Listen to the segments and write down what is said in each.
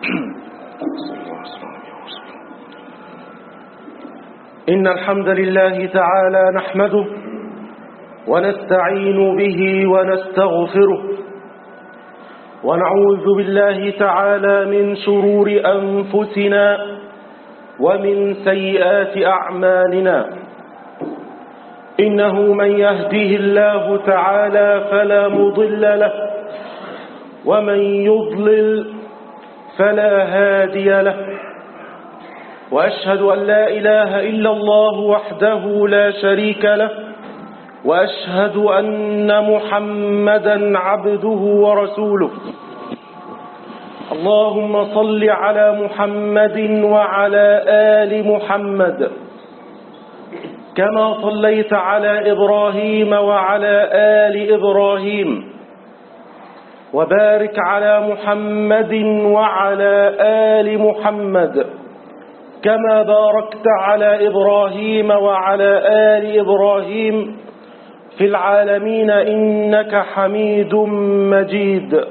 إن الحمد لله تعالى نحمده ونستعين به ونستغفره ونعوذ بالله تعالى من شرور أنفسنا ومن سيئات أعمالنا. إنه من يهده الله تعالى فلا مضل له ومن يضلل فلا هادي له، وأشهد أن لا إله إلا الله وحده لا شريك له، وأشهد أن محمدا عبده ورسوله. اللهم صل على محمد وعلى آل محمد كما صليت على إبراهيم وعلى آل إبراهيم، وبارك على محمد وعلى آل محمد كما باركت على إبراهيم وعلى آل إبراهيم في العالمين إنك حميد مجيد.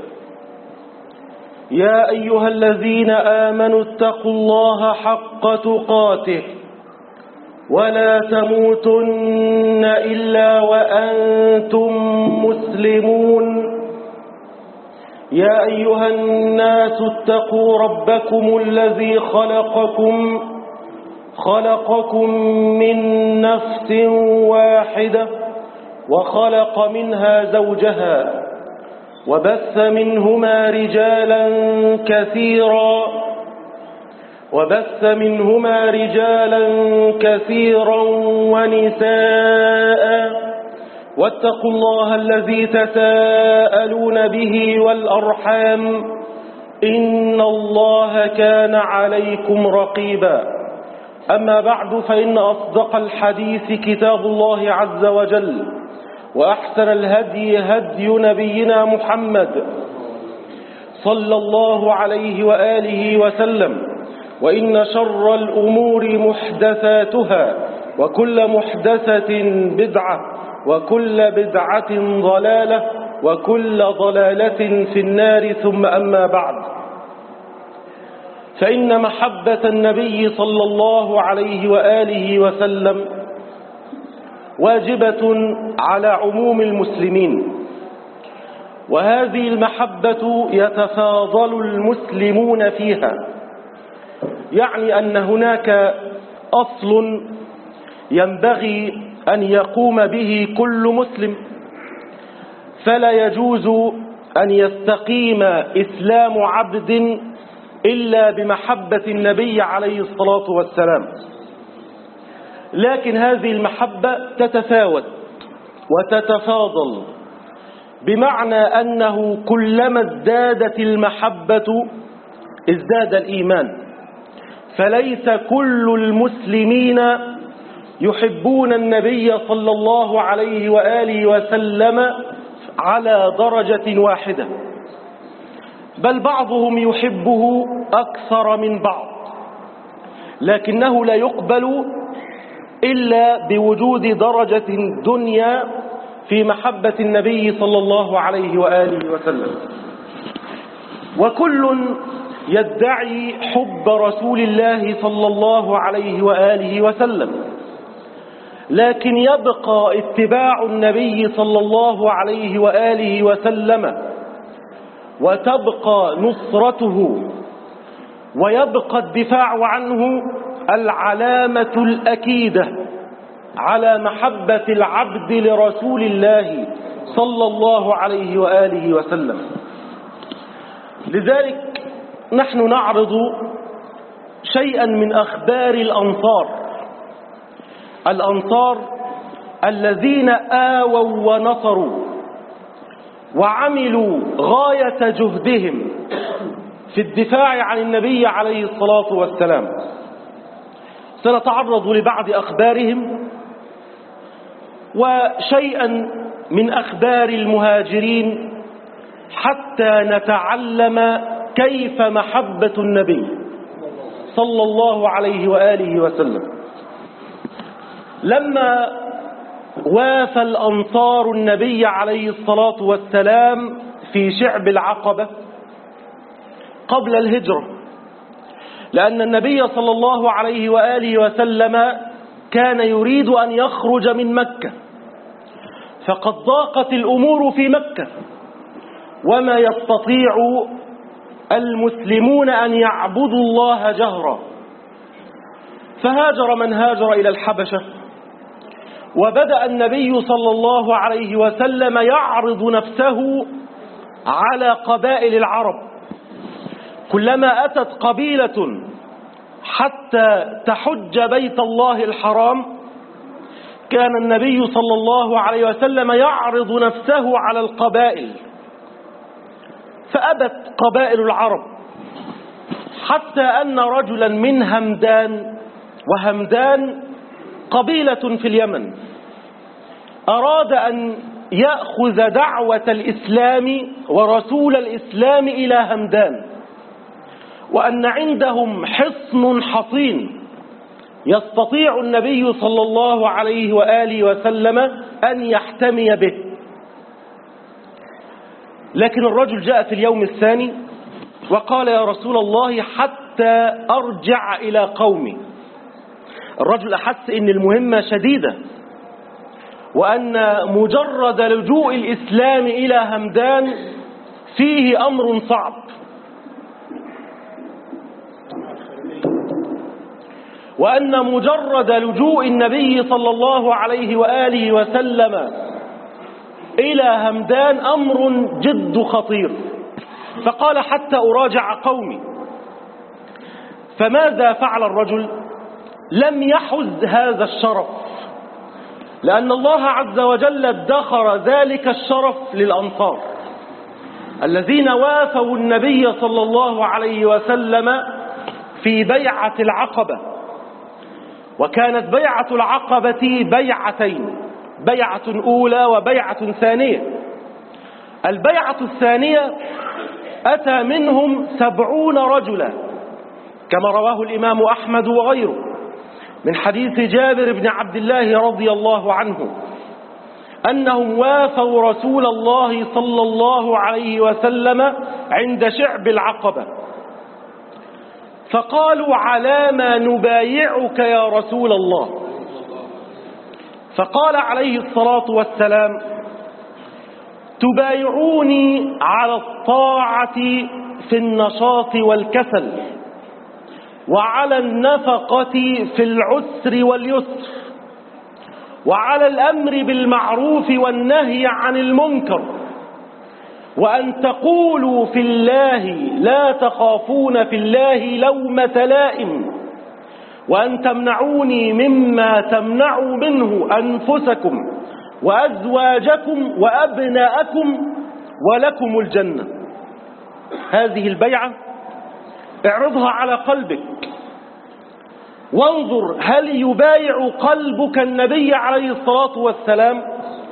يا أيها الذين آمنوا اتقوا الله حق تقاته ولا تموتن إلا وأنتم مسلمون. يا أيها الناس اتقوا ربكم الذي خلقكم من نفس واحدة وخلق منها زوجها وبث منهما رجالا كثيرا ونساء، واتقوا الله الذي تساءلون به والأرحام إن الله كان عليكم رقيبا. أما بعد، فإن أصدق الحديث كتاب الله عز وجل، وأحسن الهدي هدي نبينا محمد صلى الله عليه وآله وسلم، وإن شر الأمور محدثاتها، وكل محدثة بدعة، وكل بدعة ضلالة، وكل ضلالة في النار. ثم أما بعد، فإن محبة النبي صلى الله عليه وآله وسلم واجبة على عموم المسلمين، وهذه المحبة يتفاضل المسلمون فيها، يعني أن هناك أصل ينبغي أن يقوم به كل مسلم، فلا يجوز أن يستقيم إسلام عبد إلا بمحبة النبي عليه الصلاة والسلام. لكن هذه المحبة تتفاوت وتتفاضل، بمعنى أنه كلما ازدادت المحبة ازداد الإيمان، فليس كل المسلمين يحبون النبي صلى الله عليه وآله وسلم على درجة واحدة، بل بعضهم يحبه أكثر من بعض، لكنه لا يقبل إلا بوجود درجة دنيا في محبة النبي صلى الله عليه وآله وسلم. وكل يدعي حب رسول الله صلى الله عليه وآله وسلم، لكن يبقى اتباع النبي صلى الله عليه وآله وسلم، وتبقى نصرته، ويبقى الدفاع عنه العلامة الأكيدة على محبة العبد لرسول الله صلى الله عليه وآله وسلم. لذلك نحن نعرض شيئا من أخبار الأنصار الذين آووا ونصروا وعملوا غاية جهدهم في الدفاع عن النبي عليه الصلاة والسلام. سنتعرض لبعض أخبارهم وشيئا من أخبار المهاجرين حتى نتعلم كيف محبة النبي صلى الله عليه وآله وسلم. لما وافى الأنصار النبي عليه الصلاة والسلام في شعب العقبة قبل الهجرة، لأن النبي صلى الله عليه وآله وسلم كان يريد أن يخرج من مكة، فقد ضاقت الأمور في مكة وما يستطيع المسلمون أن يعبدوا الله جهرا، فهاجر من هاجر إلى الحبشة. وبدأ النبي صلى الله عليه وسلم يعرض نفسه على قبائل العرب، كلما أتت قبيلة حتى تحج بيت الله الحرام كان النبي صلى الله عليه وسلم يعرض نفسه على القبائل، فأبت قبائل العرب، حتى أن رجلا من همدان، وهمدان قبيلة في اليمن، أراد أن يأخذ دعوة الإسلام ورسول الإسلام إلى همدان، وأن عندهم حصن حصين يستطيع النبي صلى الله عليه وآله وسلم أن يحتمي به. لكن الرجل جاء في اليوم الثاني وقال: يا رسول الله حتى أرجع إلى قومي. الرجل أحس أن المهمة شديدة، وأن مجرد لجوء الإسلام إلى همدان فيه أمر صعب، وأن مجرد لجوء النبي صلى الله عليه وآله وسلم إلى همدان أمر جد خطير. فقال: حتى أراجع قومي. فماذا فعل الرجل؟ لم يحز هذا الشرف، لأن الله عز وجل ادخر ذلك الشرف للأنصار الذين وافوا النبي صلى الله عليه وسلم في بيعة العقبة. وكانت بيعة العقبة بيعتين، بيعة أولى وبيعة ثانية. البيعة الثانية أتى منهم 70 رجلا كما رواه الإمام أحمد وغيره من حديث جابر بن عبد الله رضي الله عنه أنهم وافوا رسول الله صلى الله عليه وسلم عند شعب العقبة، فقالوا: على ما نبايعك يا رسول الله؟ فقال عليه الصلاة والسلام: تبايعوني على الطاعة في النشاط والكسل، وعلى النفقة في العسر واليسر، وعلى الأمر بالمعروف والنهي عن المنكر، وأن تقولوا في الله لا تخافون في الله لومة لائم، وأن تمنعوني مما تمنعوا منه أنفسكم وأزواجكم وأبناءكم ولكم الجنة. هذه البيعة اعرضها على قلبك وانظر هل يبايع قلبك النبي عليه الصلاة والسلام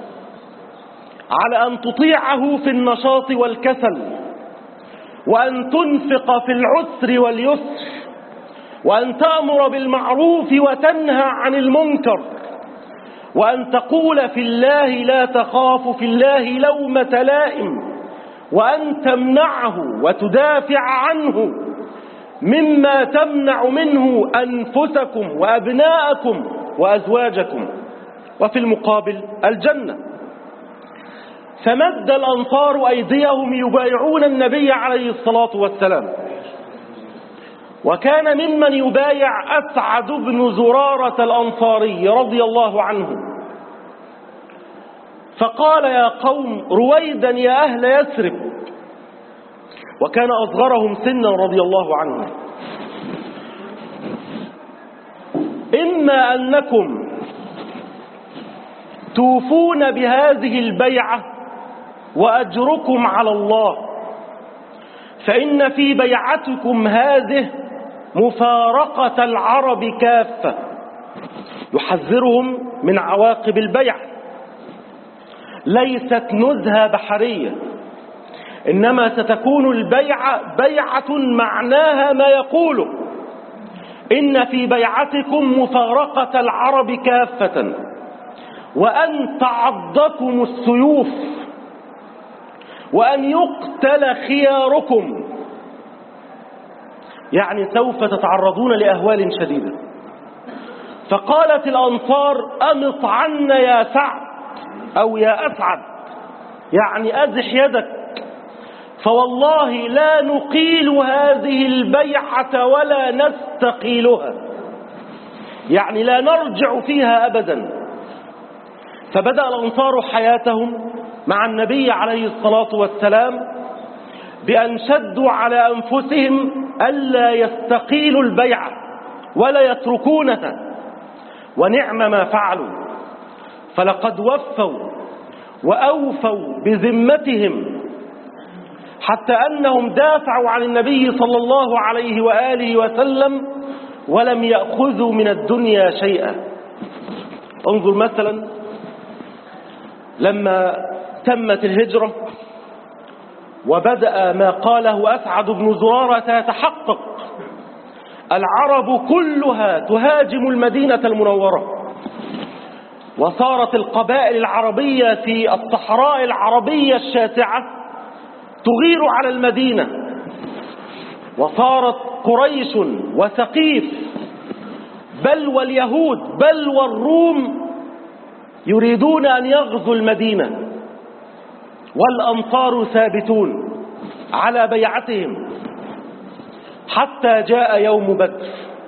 على أن تطيعه في النشاط والكسل، وأن تنفق في العسر واليسر، وأن تأمر بالمعروف وتنهى عن المنكر، وأن تقول في الله لا تخاف في الله لومة لائم، وأن تمنعه وتدافع عنه مما تمنع منه أنفسكم وأبناءكم وأزواجكم، وفي المقابل الجنة. فمد الأنصار أيديهم يبايعون النبي عليه الصلاة والسلام، وكان ممن يبايع أسعد بن زرارة الأنصاري رضي الله عنه، فقال: يا قوم رويدا يا أهل يثرب، وكان أصغرهم سنا رضي الله عنه، إما أنكم توفون بهذه البيعة وأجركم على الله، فإن في بيعتكم هذه مفارقة العرب كافة. يحذرهم من عواقب البيعة، ليست نزهة بحرية، إنما ستكون البيعة بيعة معناها ما يقوله: إن في بيعتكم مفارقة العرب كافة، وأن تعضكم السيوف، وأن يقتل خياركم، يعني سوف تتعرضون لأهوال شديدة. فقالت الأنصار أمط عنا يا سعد أو يا أسعد، يعني أزح يدك، فوالله لا نقيل هذه البيعة ولا نستقيلها، يعني لا نرجع فيها أبدا. فبدأ الأنصار حياتهم مع النبي عليه الصلاة والسلام بأن شدوا على أنفسهم ألا يستقيلوا البيعة ولا يتركونها، ونعم ما فعلوا، فلقد وفوا وأوفوا بذمتهم، حتى أنهم دافعوا عن النبي صلى الله عليه وآله وسلم ولم يأخذوا من الدنيا شيئا. انظر مثلا لما تمت الهجرة وبدأ ما قاله أسعد بن زرارة يتحقق، العرب كلها تهاجم المدينة المنورة، وصارت القبائل العربية في الصحراء العربية الشاسعة تغير على المدينة، وصارت قريش وثقيف بل واليهود بل والروم يريدون أن يغزوا المدينة، والأنصار ثابتون على بيعتهم حتى جاء يوم بدر،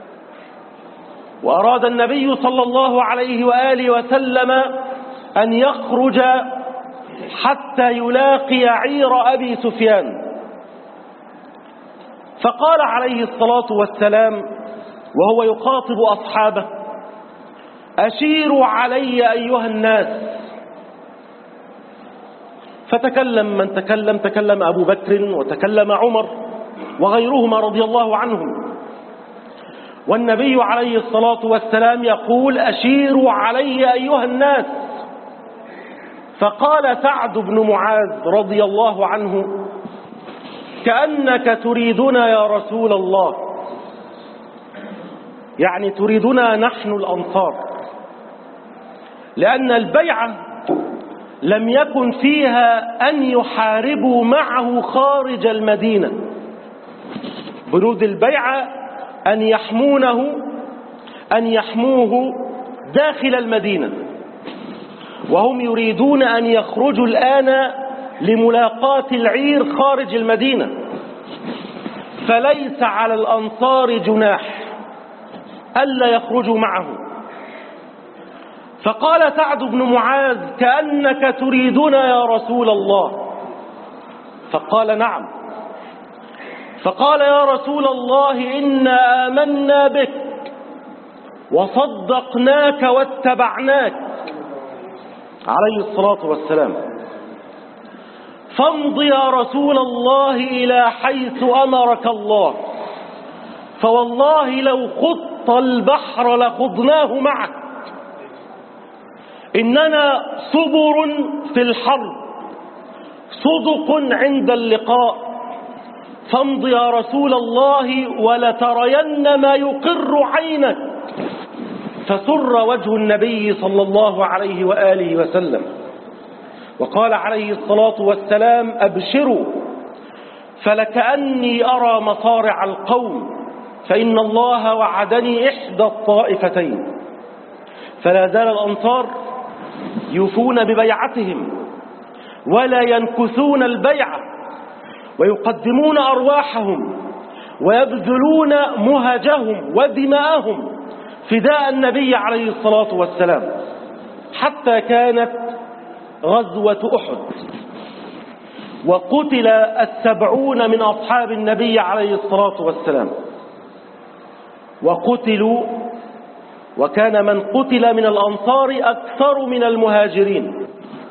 وأراد النبي صلى الله عليه وآله وسلم أن يخرج حتى يلاقي عير أبي سفيان، فقال عليه الصلاة والسلام وهو يخاطب أصحابه: أشيروا علي أيها الناس. فتكلم من تكلم، تكلم أبو بكر وتكلم عمر وغيرهما رضي الله عنهم، والنبي عليه الصلاة والسلام يقول: أشيروا علي أيها الناس. فقال سعد بن معاذ رضي الله عنه: كأنك تريدنا يا رسول الله، يعني تريدنا نحن الأنصار، لأن البيعة لم يكن فيها أن يحاربوا معه خارج المدينة، بنود البيعة أن يحموه داخل المدينة، وهم يريدون أن يخرجوا الآن لملاقاة العير خارج المدينة، فليس على الأنصار جناح ألا يخرجوا معه. فقال سعد بن معاذ: كأنك تريدنا يا رسول الله. فقال: نعم. فقال: يا رسول الله إنا آمنا بك وصدقناك واتبعناك عليه الصلاة والسلام، فامض يا رسول الله إلى حيث أمرك الله، فوالله لو خضت البحر لخضناه معك، إننا صبر في الحرب صدق عند اللقاء، فامض يا رسول الله ولترين ما يقر عينك. فسر وجه النبي صلى الله عليه وآله وسلم، وقال عليه الصلاة والسلام: أبشروا، فلكأني أرى مصارع القوم، فإن الله وعدني إحدى الطائفتين. فلا زال الأنصار يوفون ببيعتهم ولا ينكثون البيعة، ويقدمون أرواحهم ويبذلون مهجهم ودماءهم فداء النبي عليه الصلاة والسلام، حتى كانت غزوة أحد وقتل 70 من أصحاب النبي عليه الصلاة والسلام، وقتلوا، وكان من قتل من الأنصار أكثر من المهاجرين،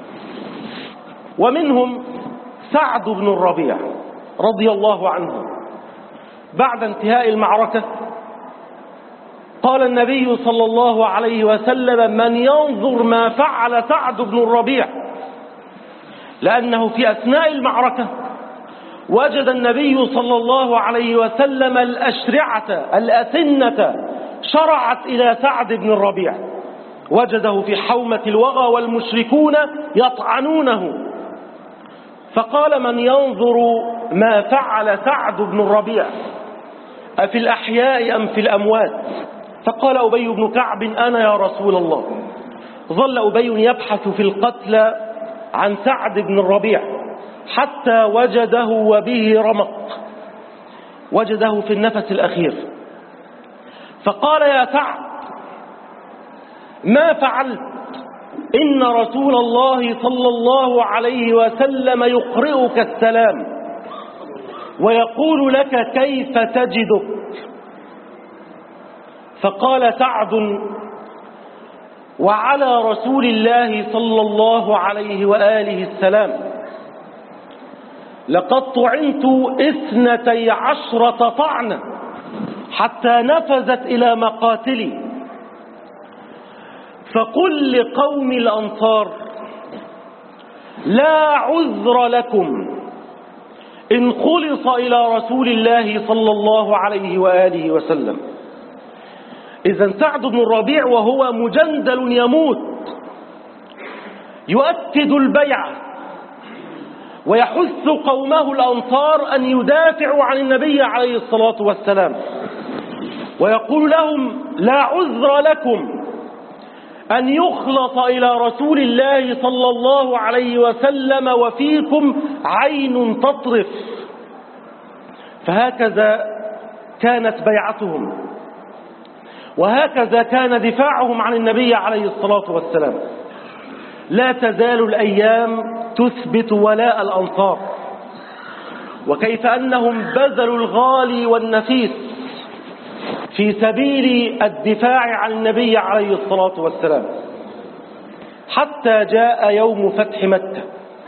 ومنهم سعد بن الربيع رضي الله عنه. بعد انتهاء المعركة قال النبي صلى الله عليه وسلم: من ينظر ما فعل سعد بن الربيع، لأنه في أثناء المعركة وجد النبي صلى الله عليه وسلم الأشرعة الأسنة شرعت إلى سعد بن الربيع، وجده في حومة الوغى والمشركون يطعنونه، فقال: من ينظر ما فعل سعد بن الربيع، أفي الأحياء أم في الأموات؟ فقال أبي بن كعب أنا يا رسول الله. ظل أبي يبحث في القتلى عن سعد بن الربيع حتى وجده وبه رمق، وجده في النفس الأخير. فقال يا سعد ما فعلت؟ إن رسول الله صلى الله عليه وسلم يقرئك السلام ويقول لك كيف تجدك. فقال سعد وعلى رسول الله صلى الله عليه وآله السلام لقد طعنت 12 طعنة حتى نفذت إلى مقاتلي. فقل لقوم الأنصار لا عذر لكم إن خلص إلى رسول الله صلى الله عليه وآله وسلم. إذن سعد بن الربيع وهو مجندل يموت يؤكد البيعة ويحث قومه الأنصار أن يدافعوا عن النبي عليه الصلاة والسلام، ويقول لهم لا عذر لكم أن يخلص إلى رسول الله صلى الله عليه وسلم وفيكم عين تطرف. فهكذا كانت بيعتهم، وهكذا كان دفاعهم عن النبي عليه الصلاة والسلام. لا تزال الأيام تثبت ولاء الأنصار، وكيف أنهم بذلوا الغالي والنفيس في سبيل الدفاع عن النبي عليه الصلاة والسلام، حتى جاء يوم فتح مكة.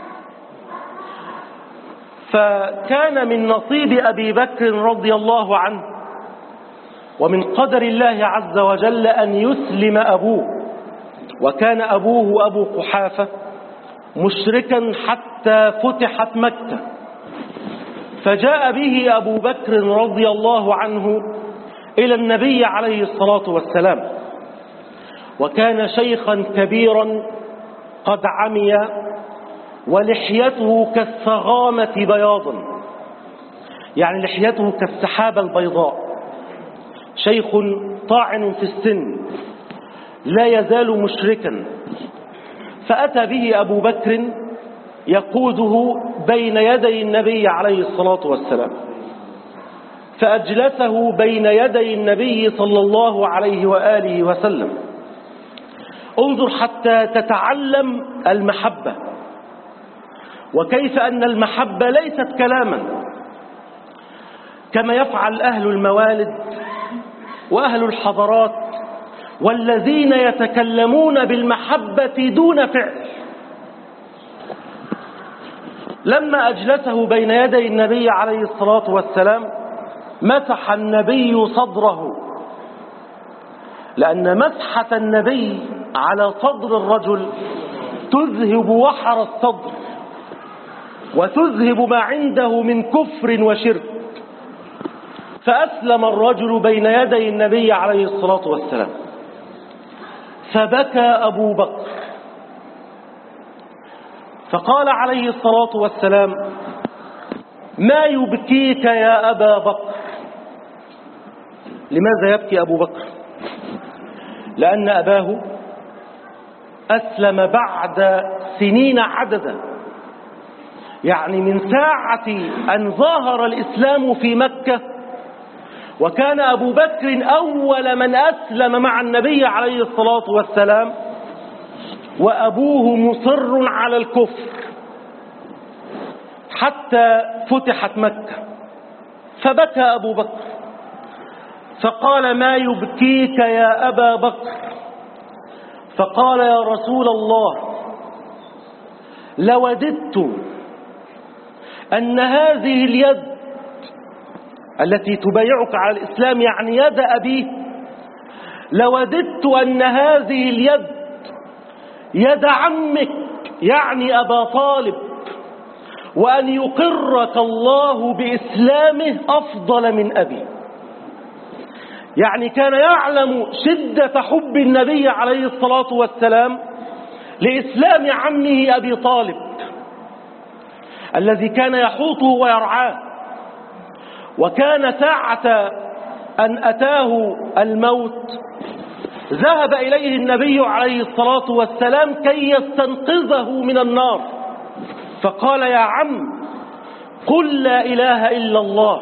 فكان من نصيب أبي بكر رضي الله عنه ومن قدر الله عز وجل أن يسلم أبوه، وكان أبوه أبو قحافة مشركا حتى فتحت مكة. فجاء به أبو بكر رضي الله عنه إلى النبي عليه الصلاة والسلام، وكان شيخا كبيرا قد عمي ولحيته كالثغامة بياضا، يعني لحيته كالسحابة البيضاء، شيخ طاعن في السن لا يزال مشركا. فأتى به أبو بكر يقوده بين يدي النبي عليه الصلاة والسلام، فأجلسه بين يدي النبي صلى الله عليه وآله وسلم. انظر حتى تتعلم المحبة، وكيف أن المحبة ليست كلاما كما يفعل أهل الموالد وأهل الحضارات والذين يتكلمون بالمحبة دون فعل. لما أجلسه بين يدي النبي عليه الصلاة والسلام مسح النبي صدره، لأن مسحة النبي على صدر الرجل تذهب وحر الصدر وتذهب ما عنده من كفر وشرك. فأسلم الرجل بين يدي النبي عليه الصلاة والسلام، فبكى أبو بكر، فقال عليه الصلاة والسلام ما يبكيك يا أبا بكر؟ لماذا يبكي أبو بكر؟ لأن أباه أسلم بعد سنين عددا، يعني من ساعة أن ظهر الإسلام في مكة، وكان أبو بكر أول من أسلم مع النبي عليه الصلاة والسلام، وأبوه مصر على الكفر حتى فتحت مكة. فبكى أبو بكر فقال ما يبكيك يا أبا بكر؟ فقال يا رسول الله لوددت أن هذه اليد التي تبايعك على الإسلام، يعني يد أبيه، لوددت أن هذه اليد يد عمك يعني أبا طالب، وأن يقرك الله بإسلامه أفضل من أبي. يعني كان يعلم شدة حب النبي عليه الصلاة والسلام لإسلام عمه أبي طالب الذي كان يحوطه ويرعاه. وكان ساعة أن أتاه الموت ذهب إليه النبي عليه الصلاة والسلام كي يستنقذه من النار، فقال: يا عم، قل لا إله إلا الله،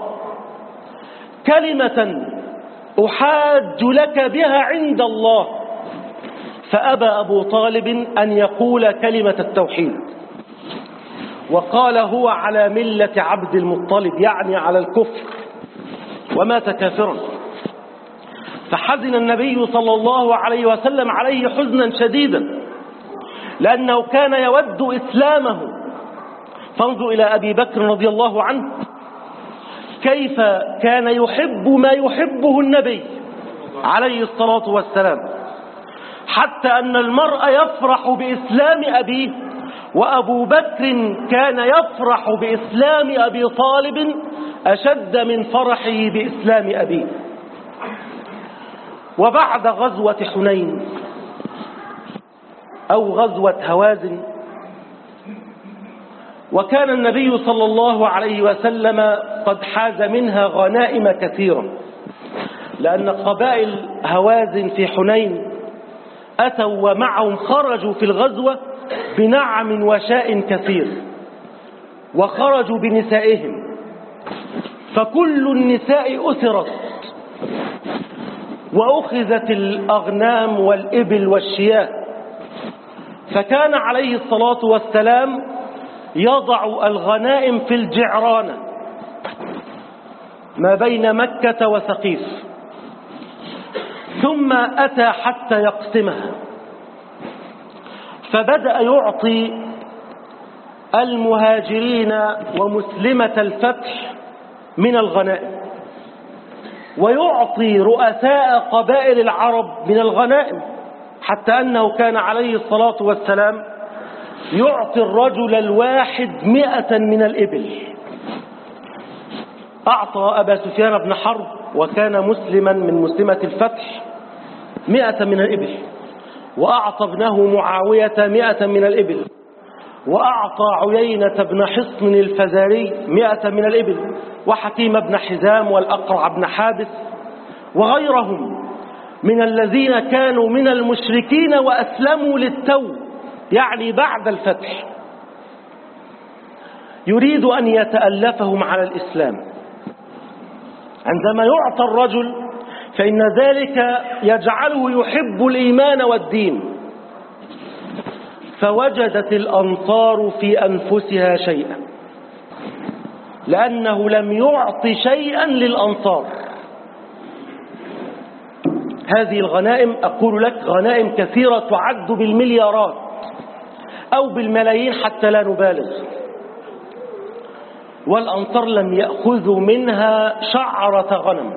كلمة أحاج لك بها عند الله. فأبى أبو طالب أن يقول كلمة التوحيد، وقال: هو على ملة عبد المطلب، يعني على الكفر، ومات كافرا. فحزن النبي صلى الله عليه وسلم عليه حزنا شديدا، لأنه كان يود إسلامه. فانظر إلى أبي بكر رضي الله عنه كيف كان يحب ما يحبه النبي عليه الصلاة والسلام، حتى أن المرء يفرح بإسلام أبيه، وأبو بكر كان يفرح بإسلام أبي طالب أشد من فرحه بإسلام أبيه. وبعد غزوة حنين أو غزوة هوازن، وكان النبي صلى الله عليه وسلم قد حاز منها غنائم كثيرة، لأن قبائل هوازن في حنين أتوا ومعهم خرجوا في الغزوة بنعم وشاء كثير، وخرجوا بنسائهم، فكل النساء أسرت وأخذت الأغنام والإبل والشياه. فكان عليه الصلاة والسلام يضع الغنائم في الجعرانة ما بين مكة وثقيف، ثم أتى حتى يقسمها، فبدأ يعطي المهاجرين ومسلمة الفتح من الغنائم، ويعطي رؤساء قبائل العرب من الغنائم، حتى أنه كان عليه الصلاة والسلام يعطي الرجل الواحد 100 من الإبل. أعطى أبا سفيان بن حرب، وكان مسلما من مسلمة الفتح، 100 من الإبل، وأعطى ابنه معاوية 100 من الإبل، وأعطى عيينة بن حصن الفزاري 100 من الإبل، وحكيم بن حزام والأقرع بن حابس وغيرهم من الذين كانوا من المشركين وأسلموا للتو، يعني بعد الفتح، يريد أن يتألفهم على الإسلام. عندما يعطى الرجل فإن ذلك يجعله يحب الإيمان والدين. فوجدت الأنصار في أنفسها شيئا، لأنه لم يعط شيئا للأنصار. هذه الغنائم أقول لك غنائم كثيرة تعد بالمليارات أو بالملايين حتى لا نبالغ، والأنصار لم يأخذوا منها شعرة غنم.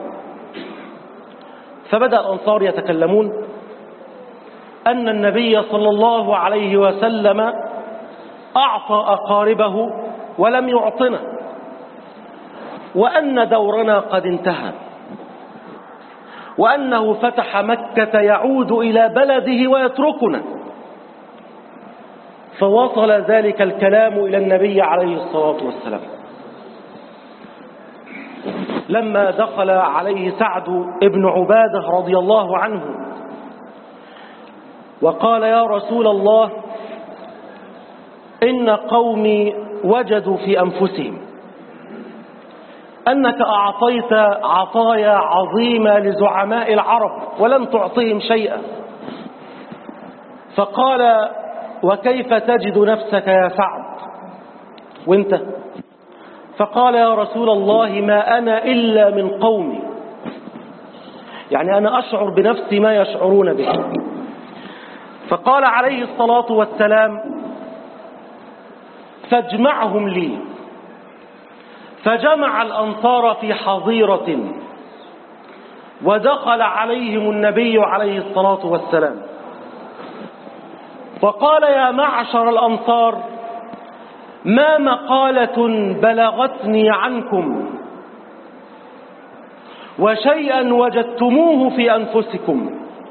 فبدأ الأنصار يتكلمون أن النبي صلى الله عليه وسلم أعطى أقاربه ولم يعطنا، وأن دورنا قد انتهى، وأنه فتح مكة يعود إلى بلده ويتركنا. فوصل ذلك الكلام إلى النبي عليه الصلاة والسلام. لما دخل عليه سعد بن عبادة رضي الله عنه وقال: يا رسول الله، إن قومي وجدوا في أنفسهم أنك أعطيت عطايا عظيمة لزعماء العرب ولم تعطهم شيئا. فقال: وكيف تجد نفسك يا سعد وانت؟ فقال: يا رسول الله، ما أنا إلا من قومي، يعني أنا أشعر بنفسي ما يشعرون به. فقال عليه الصلاة والسلام: فاجمعهم لي. فجمع الأنصار في حظيرة، ودخل عليهم النبي عليه الصلاة والسلام وقال: يا معشر الأنصار، ما مقالة بلغتني عنكم وشيئا وجدتموه في أنفسكم؟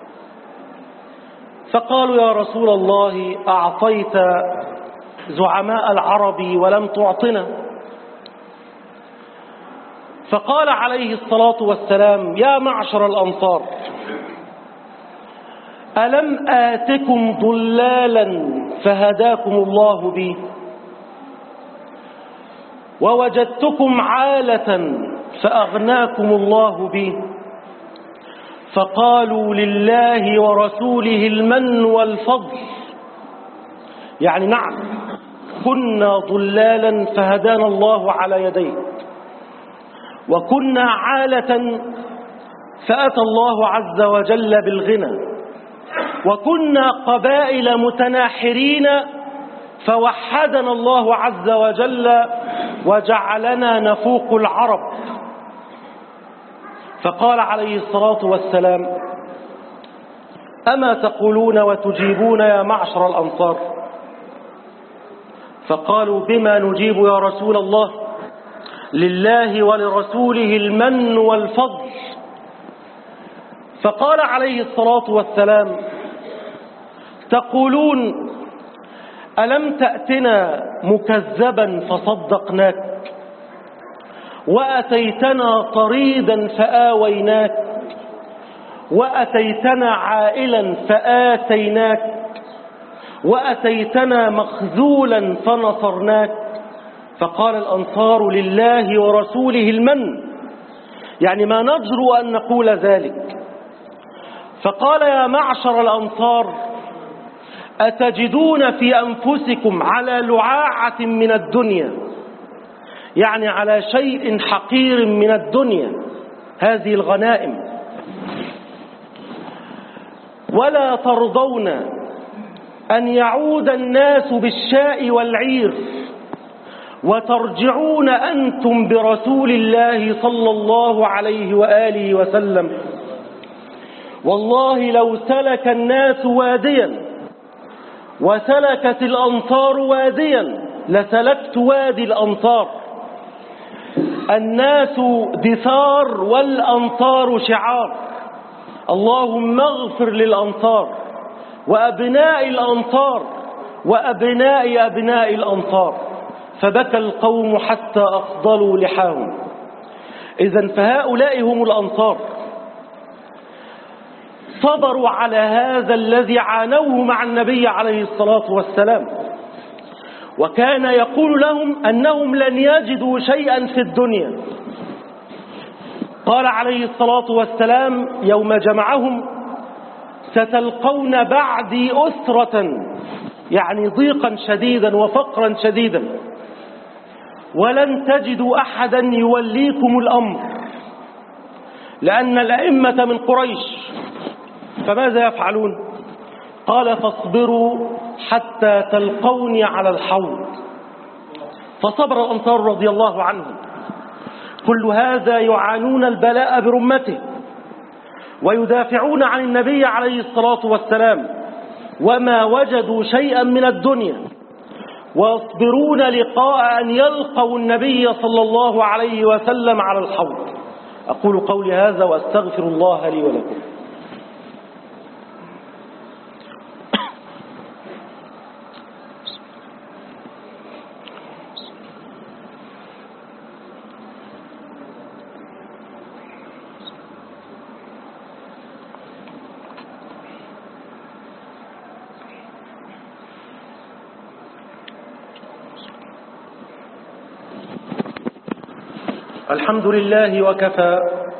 فقالوا: يا رسول الله، أعطيت زعماء العرب ولم تعطنا. فقال عليه الصلاة والسلام: يا معشر الأنصار، ألم آتكم ضلالا فهداكم الله بي، ووجدتكم عالة فأغناكم الله بي؟ فقالوا: لله ورسوله المن والفضل. يعني نعم، كنا ضلالا فهدانا الله على يديه، وكنا عالة فأتى الله عز وجل بالغنى، وكنا قبائل متناحرين فوحدنا الله عز وجل وجعلنا نفوق العرب. فقال عليه الصلاة والسلام: أما تقولون وتجيبون يا معشر الأنصار؟ فقالوا: بما نجيب يا رسول الله؟ لله ولرسوله المن والفضل. فقال عليه الصلاة والسلام: تقولون ألم تأتنا مكذبا فصدقناك، وأتيتنا طريدا فآويناك، وأتيتنا عائلا فآتيناك، وأتيتنا مخذولا فنصرناك. فقال الأنصار: لله ورسوله المن، يعني ما نجرؤ أن نقول ذلك. فقال: يا معشر الأنصار، أتجدون في أنفسكم على لعاعة من الدنيا، يعني على شيء حقير من الدنيا، هذه الغنائم، ولا ترضون أن يعود الناس بالشاء والعير وترجعون أنتم برسول الله صلى الله عليه وآله وسلم؟ والله لو سلك الناس واديا وسلكت الأنصار واديا لسلكت وادي الأنصار. الناس دثار والأنصار شعار. اللهم اغفر للأنصار وأبناء الأنصار وأبناء أبناء الأنصار. فبكى القوم حتى أخضلوا لحاهم. إذن فهؤلاء هم الأنصار، صبروا على هذا الذي عانوه مع النبي عليه الصلاة والسلام، وكان يقول لهم أنهم لن يجدوا شيئا في الدنيا. قال عليه الصلاة والسلام يوم جمعهم: ستلقون بعدي أسرة، يعني ضيقا شديدا وفقرا شديدا، ولن تجدوا أحدا يوليكم الأمر، لأن الأئمة من قريش. فماذا يفعلون؟ قال: فاصبروا حتى تلقوني على الحوض. فصبر الأنصار رضي الله عنهم. كل هذا يعانون البلاء برمته، ويدافعون عن النبي عليه الصلاة والسلام، وما وجدوا شيئا من الدنيا، ويصبرون لقاء أن يلقوا النبي صلى الله عليه وسلم على الحوض. أقول قولي هذا وأستغفر الله لي ولكم. الحمد لله وكفى،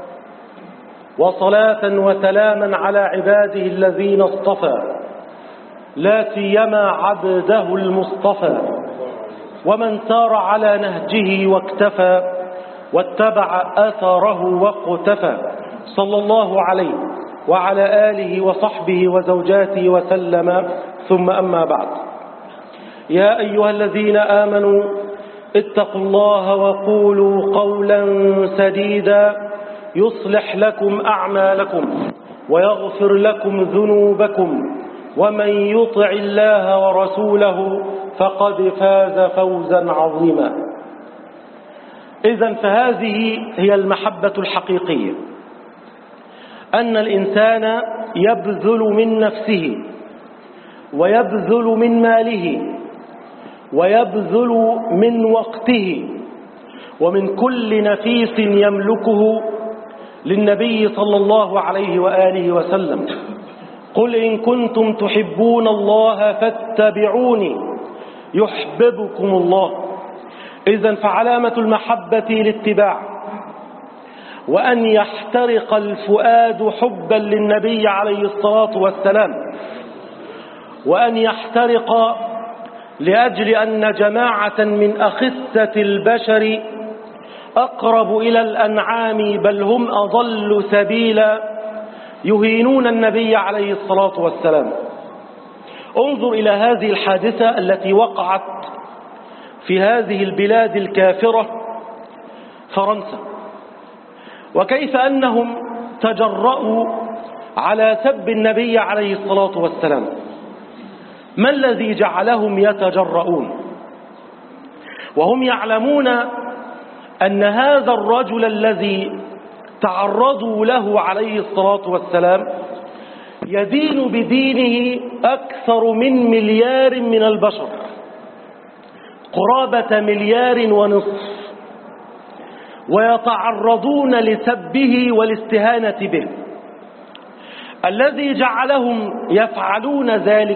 وصلاة وسلاما على عباده الذين اصطفى، لا سيما عبده المصطفى، ومن سار على نهجه واكتفى واتبع أثره واقتفى، صلى الله عليه وعلى آله وصحبه وزوجاته وسلم. ثم أما بعد، يا أيها الذين آمنوا اتقوا الله وقولوا قولا سديدا يصلح لكم أعمالكم ويغفر لكم ذنوبكم، ومن يطع الله ورسوله فقد فاز فوزا عظيما. إذن فهذه هي المحبة الحقيقية، أن الإنسان يبذل من نفسه ويبذل من ماله ويبذل من وقته ومن كل نفيس يملكه للنبي صلى الله عليه وآله وسلم. قل إن كنتم تحبون الله فاتبعوني يحببكم الله. إذن فعلامة المحبة الاتباع، وأن يحترق الفؤاد حبا للنبي عليه الصلاة والسلام، وأن يحترق لأجل أن جماعة من أخسة البشر أقرب إلى الأنعام بل هم أضل سبيلا يهينون النبي عليه الصلاة والسلام. انظر إلى هذه الحادثة التي وقعت في هذه البلاد الكافرة فرنسا، وكيف أنهم تجرؤوا على سب النبي عليه الصلاة والسلام. ما الذي جعلهم يتجرؤون وهم يعلمون أن هذا الرجل الذي تعرضوا له عليه الصلاة والسلام يدين بدينه أكثر من مليار من البشر، قرابة 1.5 مليار، ويتعرضون لسبه والاستهانة به. الذي جعلهم يفعلون ذلك،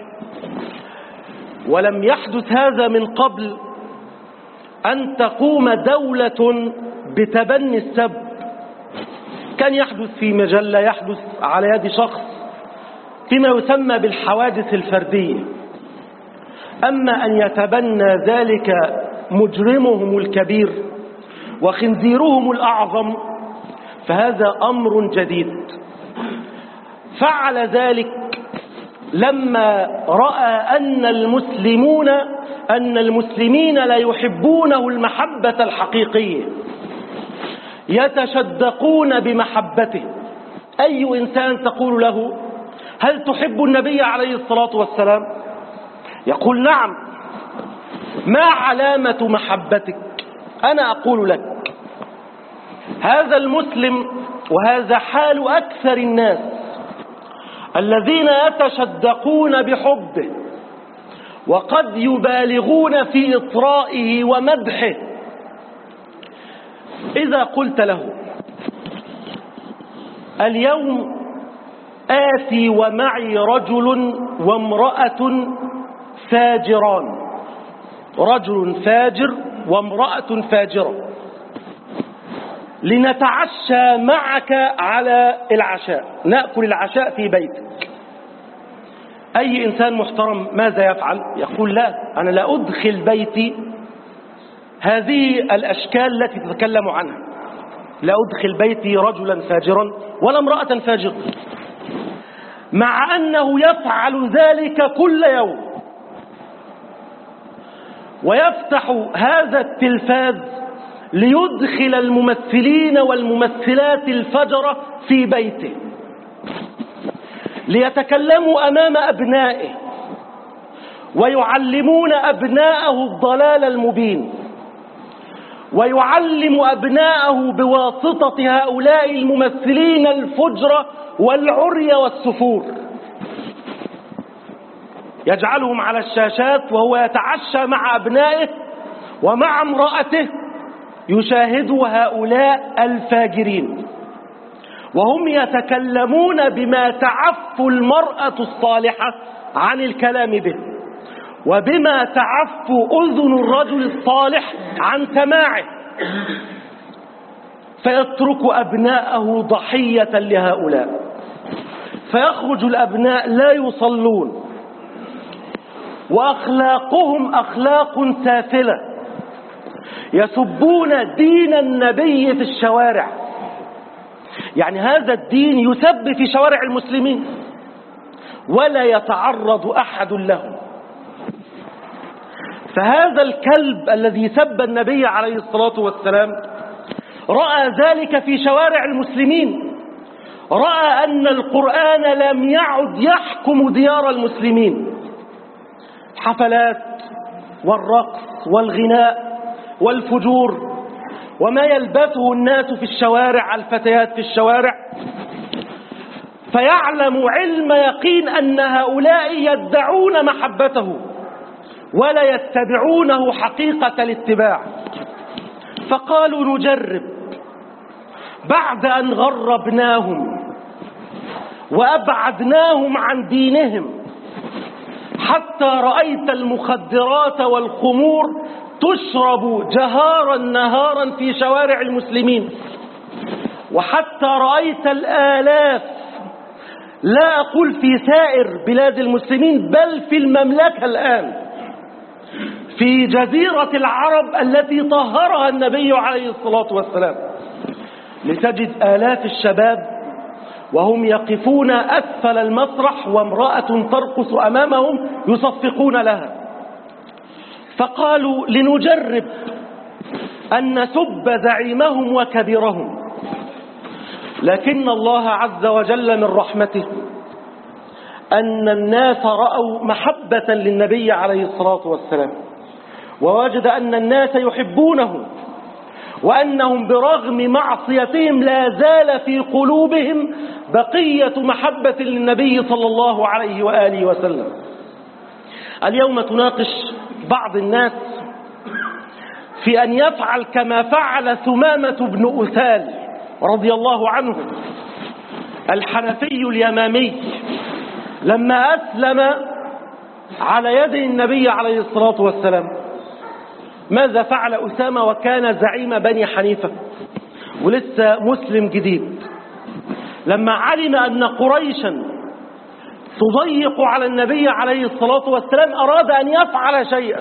ولم يحدث هذا من قبل، أن تقوم دولة بتبني السب. كان يحدث في مجلة، يحدث على يد شخص فيما يسمى بالحوادث الفردية. أما أن يتبنى ذلك مجرمهم الكبير وخنزيرهم الأعظم فهذا أمر جديد. فعل ذلك لما رأى أن المسلمين لا يحبونه المحبة الحقيقية، يتشدقون بمحبته. أي إنسان تقول له هل تحب النبي عليه الصلاة والسلام؟ يقول نعم. ما علامة محبتك؟ أنا أقول لك هذا المسلم، وهذا حال أكثر الناس الذين يتشدقون بحبه وقد يبالغون في إطرائه ومدحه. إذا قلت له اليوم آتي ومعي رجل وامرأة فاجران، رجل فاجر وامرأة فاجرة، لنتعشى معك على العشاء، نأكل العشاء في بيتك، أي إنسان محترم ماذا يفعل؟ يقول لا، أنا لا أدخل بيتي هذه الأشكال التي تتكلم عنها، لا أدخل بيتي رجلا فاجرا ولا امرأة فاجرة، مع أنه يفعل ذلك كل يوم، ويفتح هذا التلفاز ليدخل الممثلين والممثلات الفجرة في بيته ليتكلموا أمام أبنائه ويعلمون أبناءه الضلال المبين، ويعلم أبناءه بواسطة هؤلاء الممثلين الفجرة والعري والسفور، يجعلهم على الشاشات وهو يتعشى مع أبنائه ومع امرأته، يشاهد هؤلاء الفاجرين وهم يتكلمون بما تعف المرأة الصالحة عن الكلام به، وبما تعف أذن الرجل الصالح عن سماعه، فيترك أبناءه ضحية لهؤلاء، فيخرج الأبناء لا يصلون وأخلاقهم أخلاق سافلة، يسبون دين النبي في الشوارع، يعني هذا الدين يسب في شوارع المسلمين ولا يتعرض أحد له. فهذا الكلب الذي سب النبي عليه الصلاة والسلام رأى ذلك في شوارع المسلمين، رأى أن القرآن لم يعد يحكم ديار المسلمين، حفلات والرقص والغناء والفجور وما يلبسه الناس في الشوارع، الفتيات في الشوارع، فيعلم علم يقين أن هؤلاء يدعون محبته ولا يتبعونه حقيقة الاتباع، فقالوا نجرب بعد أن غربناهم وأبعدناهم عن دينهم، حتى رأيت المخدرات والخمور تشرب جهارا نهارا في شوارع المسلمين، وحتى رأيت الآلاف، لا أقول في سائر بلاد المسلمين بل في المملكة الآن، في جزيرة العرب التي طهرها النبي عليه الصلاة والسلام، لتجد آلاف الشباب وهم يقفون أسفل المسرح وامرأة ترقص أمامهم يصفقون لها. فقالوا لنجرب أن نسب زعيمهم وكبيرهم، لكن الله عز وجل من رحمته أن الناس رأوا محبة للنبي عليه الصلاة والسلام، ووجد أن الناس يحبونه، وأنهم برغم معصيتهم لا زال في قلوبهم بقية محبة للنبي صلى الله عليه وآله وسلم. اليوم تناقش بعض الناس في أن يفعل كما فعل ثمامة بن أثال رضي الله عنه الحنفي اليمامي لما أسلم على يد النبي عليه الصلاة والسلام. ماذا فعل أسامة وكان زعيم بني حنيفة ولسه مسلم جديد؟ لما علم أن قريشا تضيق على النبي عليه الصلاة والسلام أراد أن يفعل شيئا،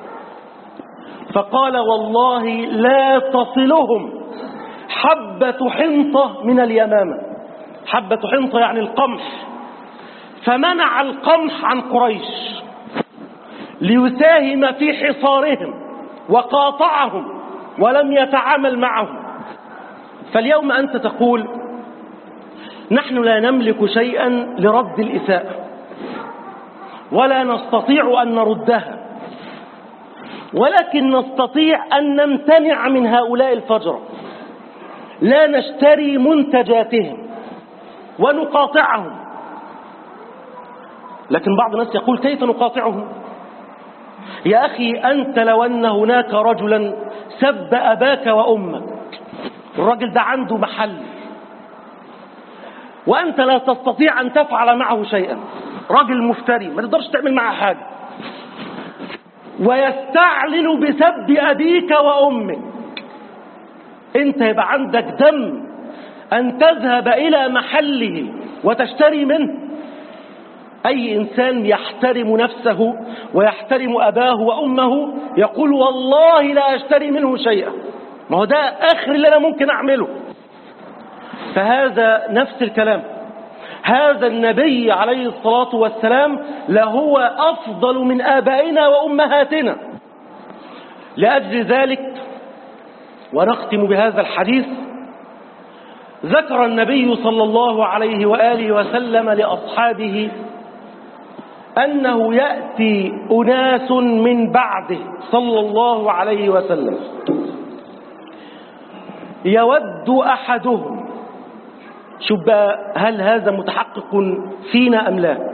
فقال والله لا تصلهم حبة حنطة من اليمامة. حبة حنطة يعني القمح، فمنع القمح عن قريش ليساهم في حصارهم وقاطعهم ولم يتعامل معهم. فاليوم أنت تقول نحن لا نملك شيئا لرد الإساءة ولا نستطيع أن نردها، ولكن نستطيع أن نمتنع من هؤلاء الفجرة، لا نشتري منتجاتهم ونقاطعهم. لكن بعض الناس يقول كيف نقاطعهم؟ يا أخي أنت لو أن هناك رجلا سب أباك وأمك، الرجل ده عنده محل وأنت لا تستطيع أن تفعل معه شيئا، راجل مفتري ما تقدرش تعمل معه حاجة، ويستعلن بسب أبيك وأمك، أنت يبقى عندك دم أن تذهب إلى محله وتشتري منه؟ أي إنسان يحترم نفسه ويحترم أباه وأمه يقول والله لا أشتري منه شيئا، ما هو ده آخر اللي أنا ممكن أعمله. فهذا نفس الكلام، هذا النبي عليه الصلاة والسلام لهو أفضل من آبائنا وأمهاتنا. لأجل ذلك ونختم بهذا الحديث، ذكر النبي صلى الله عليه وآله وسلم لأصحابه أنه يأتي أناس من بعده صلى الله عليه وسلم يود أحدهم، شوف بقى هل هذا متحقق فينا أم لا؟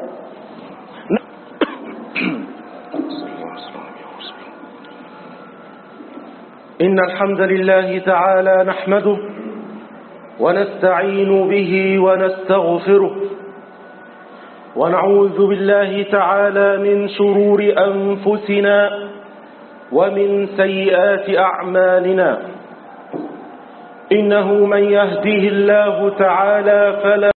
إن الحمد لله تعالى نحمده ونستعين به ونستغفره، ونعوذ بالله تعالى من شرور أنفسنا ومن سيئات أعمالنا. إنه من يهده الله تعالى فلا